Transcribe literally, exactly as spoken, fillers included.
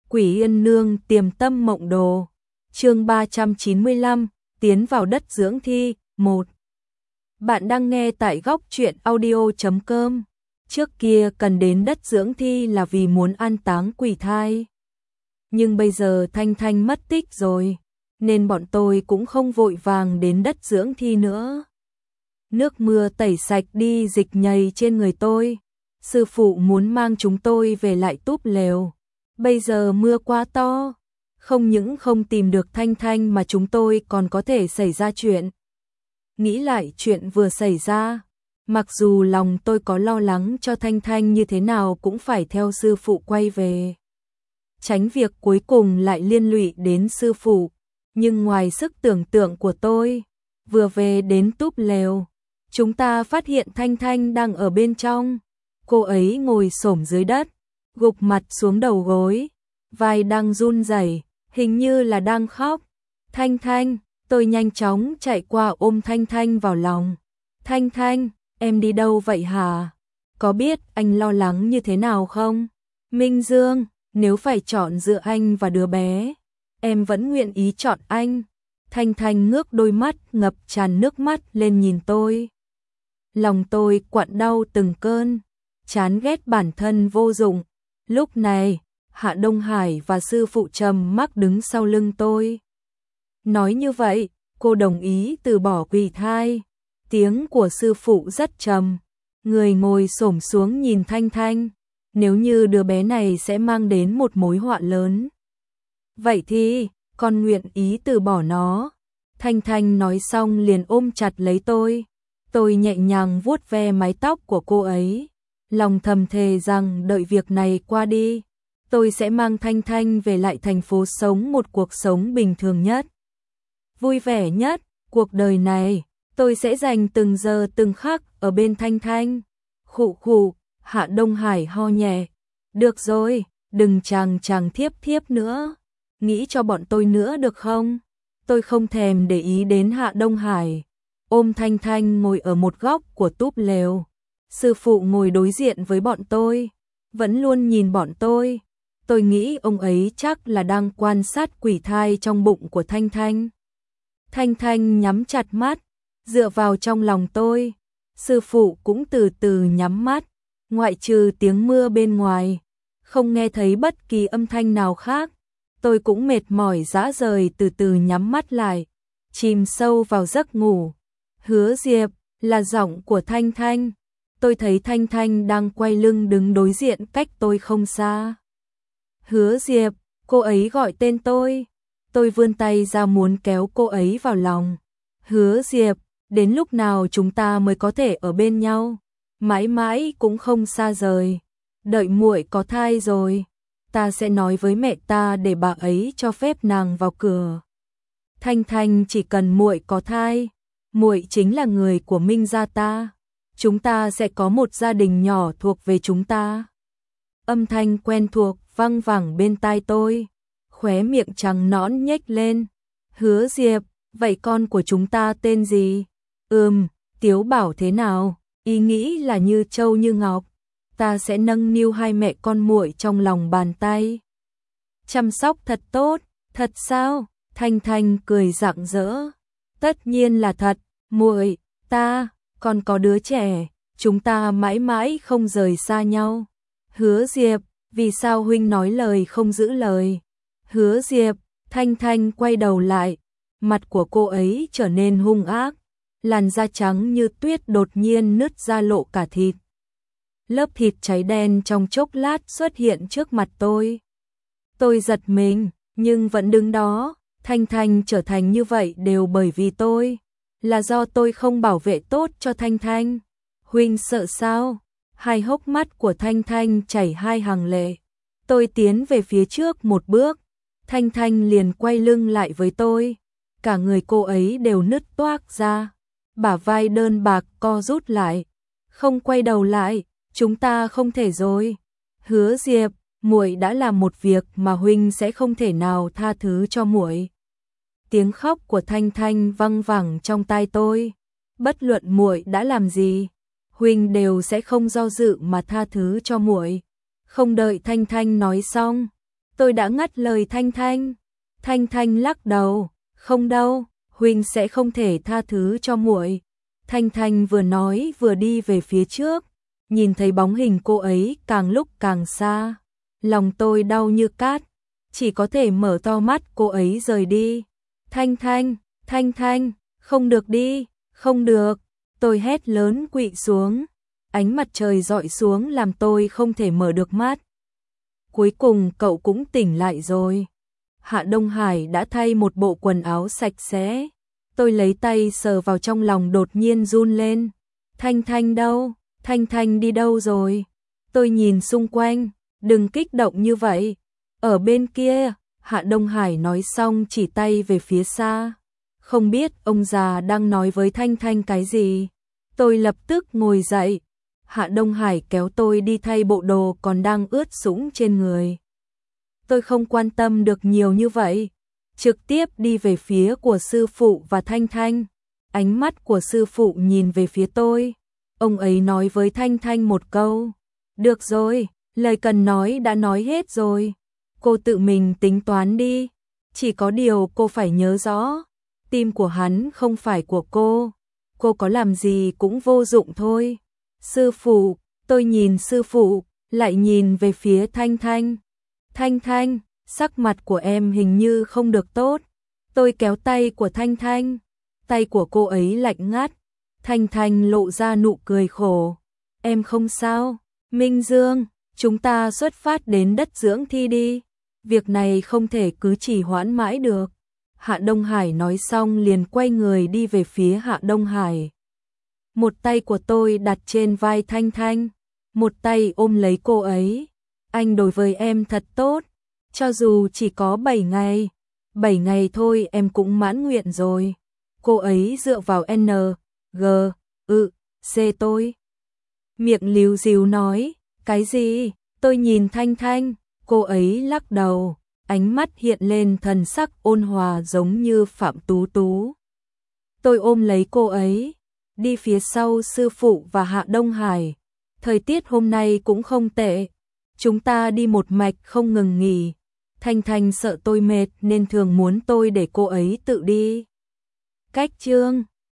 Quỷ Yên Nương Tiềm Tâm Mộng Đồ. Chương ba trăm chín mươi lăm, tiến vào đất dưỡng thi. một. Bạn đang nghe tại góc truyện audio chấm com. Trước kia cần đến đất dưỡng thi là vì muốn an táng quỷ thai. Nhưng bây giờ Thanh Thanh mất tích rồi, nên bọn tôi cũng không vội vàng đến đất dưỡng thi nữa. Nước mưa tẩy sạch đi dịch nhầy trên người tôi. Sư phụ muốn mang chúng tôi về lại túp lều. Bây giờ mưa quá to, không những không tìm được Thanh Thanh mà chúng tôi còn có thể xảy ra chuyện. Nghĩ lại chuyện vừa xảy ra, mặc dù lòng tôi có lo lắng cho Thanh Thanh như thế nào cũng phải theo sư phụ quay về. Tránh việc cuối cùng lại liên lụy đến sư phụ, nhưng ngoài sức tưởng tượng của tôi, vừa về đến túp lều, chúng ta phát hiện Thanh Thanh đang ở bên trong. Cô ấy ngồi xổm dưới đất, gục mặt xuống đầu gối, vai đang run rẩy, hình như là đang khóc. Thanh Thanh, tôi nhanh chóng chạy qua ôm Thanh Thanh vào lòng. Thanh Thanh, em đi đâu vậy hả? Có biết anh lo lắng như thế nào không? Minh Dương, nếu phải chọn giữa anh và đứa bé, em vẫn nguyện ý chọn anh. Thanh Thanh ngước đôi mắt ngập tràn nước mắt lên nhìn tôi. Lòng tôi quặn đau từng cơn, chán ghét bản thân vô dụng. Lúc này, Hạ Đông Hải và sư phụ trầm mặc đứng sau lưng tôi. Nói như vậy, cô đồng ý từ bỏ quỷ thai. Tiếng của sư phụ rất trầm, người ngồi xổm xuống nhìn Thanh Thanh. Nếu như đứa bé này sẽ mang đến một mối họa lớn, vậy thì, con nguyện ý từ bỏ nó. Thanh Thanh nói xong liền ôm chặt lấy tôi. Tôi nhẹ nhàng vuốt ve mái tóc của cô ấy, lòng thầm thề rằng đợi việc này qua đi, tôi sẽ mang Thanh Thanh về lại thành phố sống một cuộc sống bình thường nhất, vui vẻ nhất. Cuộc đời này, tôi sẽ dành từng giờ từng khắc ở bên Thanh Thanh. Khụ khụ, Hạ Đông Hải ho nhẹ. Được rồi, đừng chàng chàng thiếp thiếp nữa. Nghĩ cho bọn tôi nữa được không? Tôi không thèm để ý đến Hạ Đông Hải. Ôm Thanh Thanh ngồi ở một góc của túp lều. Sư phụ ngồi đối diện với bọn tôi, vẫn luôn nhìn bọn tôi. Tôi nghĩ ông ấy chắc là đang quan sát quỷ thai trong bụng của Thanh Thanh. Thanh Thanh nhắm chặt mắt, dựa vào trong lòng tôi. Sư phụ cũng từ từ nhắm mắt, ngoại trừ tiếng mưa bên ngoài, không nghe thấy bất kỳ âm thanh nào khác. Tôi cũng mệt mỏi rã rời từ từ nhắm mắt lại, chìm sâu vào giấc ngủ. Hứa Diệp, là giọng của Thanh Thanh. Tôi thấy Thanh Thanh đang quay lưng đứng đối diện cách tôi không xa. Hứa Diệp, cô ấy gọi tên tôi. Tôi vươn tay ra muốn kéo cô ấy vào lòng. Hứa Diệp, đến lúc nào chúng ta mới có thể ở bên nhau? Mãi mãi cũng không xa rời. Đợi muội có thai rồi, ta sẽ nói với mẹ ta để bà ấy cho phép nàng vào cửa. Thanh Thanh, chỉ cần muội có thai, muội chính là người của Minh gia ta. Chúng ta sẽ có một gia đình nhỏ thuộc về chúng ta. Âm thanh quen thuộc vang vẳng bên tai tôi, khóe miệng trắng nõn nhếch lên. Hứa Diệp, vậy con của chúng ta tên gì? Ừm, Tiếu Bảo thế nào? Ý nghĩ là như châu như ngọc. Ta sẽ nâng niu hai mẹ con muội trong lòng bàn tay, chăm sóc thật tốt. Thật sao? Thanh Thanh cười rạng rỡ. Tất nhiên là thật, muội, ta còn có đứa trẻ, chúng ta mãi mãi không rời xa nhau. Hứa Diệp, vì sao huynh nói lời không giữ lời? Hứa Diệp, Thanh Thanh quay đầu lại, mặt của cô ấy trở nên hung ác, làn da trắng như tuyết đột nhiên nứt ra lộ cả thịt. Lớp thịt cháy đen trong chốc lát xuất hiện trước mặt tôi. Tôi giật mình, nhưng vẫn đứng đó. Thanh Thanh trở thành như vậy đều bởi vì tôi. Là do tôi không bảo vệ tốt cho Thanh Thanh. Huynh sợ sao? Hai hốc mắt của Thanh Thanh chảy hai hàng lệ. Tôi tiến về phía trước một bước, Thanh Thanh liền quay lưng lại với tôi. Cả người cô ấy đều nứt toác ra, bả vai đơn bạc co rút lại. Không quay đầu lại, chúng ta không thể rồi. Hứa Diệp, muội đã làm một việc mà huynh sẽ không thể nào tha thứ cho muội. Tiếng khóc của Thanh Thanh văng vẳng trong tai tôi. Bất luận muội đã làm gì, huynh đều sẽ không do dự mà tha thứ cho muội. Không đợi Thanh Thanh nói xong, Tôi đã ngắt lời Thanh Thanh. Thanh Thanh lắc đầu, không đâu, huynh sẽ không thể tha thứ cho muội. Thanh Thanh vừa nói vừa đi về phía trước, nhìn thấy bóng hình cô ấy càng lúc càng xa. Lòng tôi đau như cát, chỉ có thể mở to mắt cô ấy rời đi. Thanh Thanh, Thanh Thanh, không được đi, không được. Tôi hét lớn quỵ xuống. Ánh mặt trời rọi xuống làm tôi không thể mở được mắt. Cuối cùng cậu cũng tỉnh lại rồi. Hạ Đông Hải đã thay một bộ quần áo sạch sẽ. Tôi lấy tay sờ vào trong lòng đột nhiên run lên. Thanh Thanh đâu? Thanh Thanh đi đâu rồi? Tôi nhìn xung quanh, đừng kích động như vậy. Ở bên kia, Hạ Đông Hải nói xong chỉ tay về phía xa. Không biết ông già đang nói với Thanh Thanh cái gì. Tôi lập tức ngồi dậy. Hạ Đông Hải kéo tôi đi thay bộ đồ còn đang ướt sũng trên người. Tôi không quan tâm được nhiều như vậy, trực tiếp đi về phía của sư phụ và Thanh Thanh. Ánh mắt của sư phụ nhìn về phía tôi. Ông ấy nói với Thanh Thanh một câu. Được rồi, lời cần nói đã nói hết rồi. Cô tự mình tính toán đi. Chỉ có điều cô phải nhớ rõ, tim của hắn không phải của cô. Cô có làm gì cũng vô dụng thôi. Sư phụ, tôi nhìn sư phụ, lại nhìn về phía Thanh Thanh. Thanh Thanh, sắc mặt của em hình như không được tốt. Tôi kéo tay của Thanh Thanh. Tay của cô ấy lạnh ngắt. Thanh Thanh lộ ra nụ cười khổ. Em không sao. Minh Dương, chúng ta xuất phát đến đất dưỡng thi đi. Việc này không thể cứ trì hoãn mãi được. Hạ Đông Hải nói xong liền quay người đi về phía Hạ Đông Hải. Một tay của tôi đặt trên vai Thanh Thanh, một tay ôm lấy cô ấy. Anh đối với em thật tốt, cho dù chỉ có bảy ngày. bảy ngày thôi em cũng mãn nguyện rồi. Cô ấy dựa vào N, G, ư, C tôi. Miệng líu díu nói, cái gì? Tôi nhìn Thanh Thanh, cô ấy lắc đầu, ánh mắt hiện lên thần sắc ôn hòa giống như Phạm Tú Tú. Tôi ôm lấy cô ấy, đi phía sau sư phụ và Hạ Đông Hải. Thời tiết hôm nay cũng không tệ, chúng ta đi một mạch không ngừng nghỉ. Thanh Thanh sợ tôi mệt nên thường muốn tôi để cô ấy tự đi. Cách chương